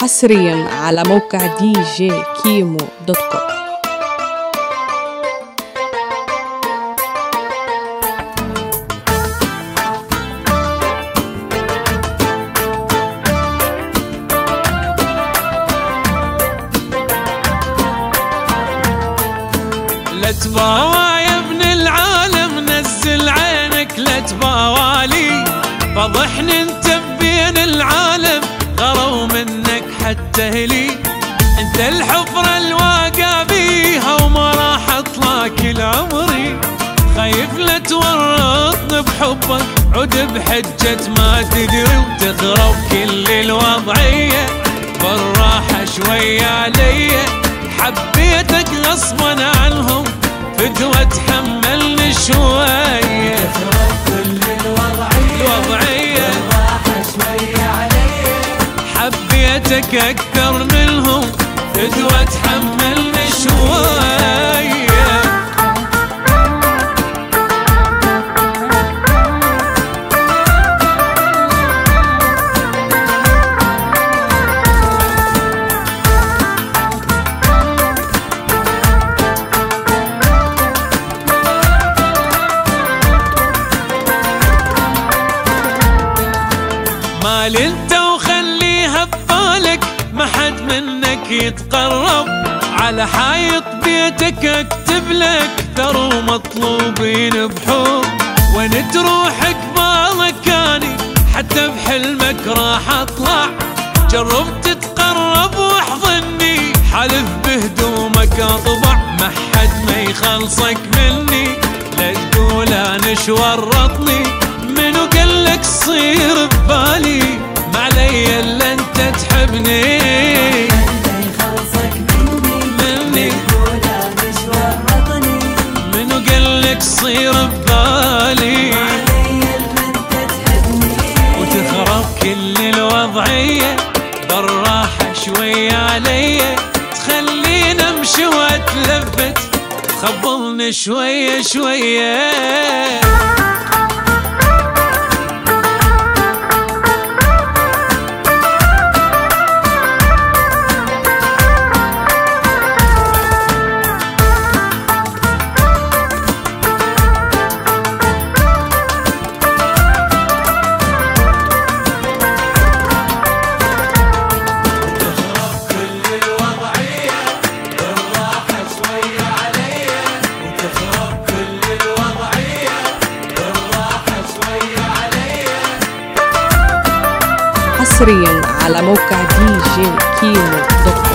حصريا على موقع djkimo.com. لا تباوى يا ابن العالم، نزل عينك لا تباوالي، فضحني انت بين العالم، غروا منك حتى هلي، انت الحفرة الواقع بيها وما راح اطلع كل عمري، خايف لا تورطني بحبك عد بحجة ما تدري وتخرب كل الوضعية، بالراحة شوية علي، حبيتك غصبا عنهم فدوة تحملني شوية، تخرب كل الوضعية بالراحة شوية علي، حبيتك أكثر منهم فدوة تحملني شوية. مال انت وخليها ببالك، ما حد منك يتقرب، على حايط بيتك اكتب لك ترى مطلوبين بحب، وين تروح بمكاني حتى بحلمك راح اطلع، جرب تتقرب واحضني حلف بهدومك اطبع، ما حد ما يخلصك مني، لا تقول انا شو ورطني، منو قالك صير ببالي، ما علي الا انت تحبني، يخلصك مني تقول انا شو ورطني، منو قالك صير ببالي، ما علي الا انت تحبني، وتخرب كل الوضعية، بالراحة شوية علي، تخليني امشي واتلفت، تخبلني شوية شوية. حصريا على موقع djkimo.com.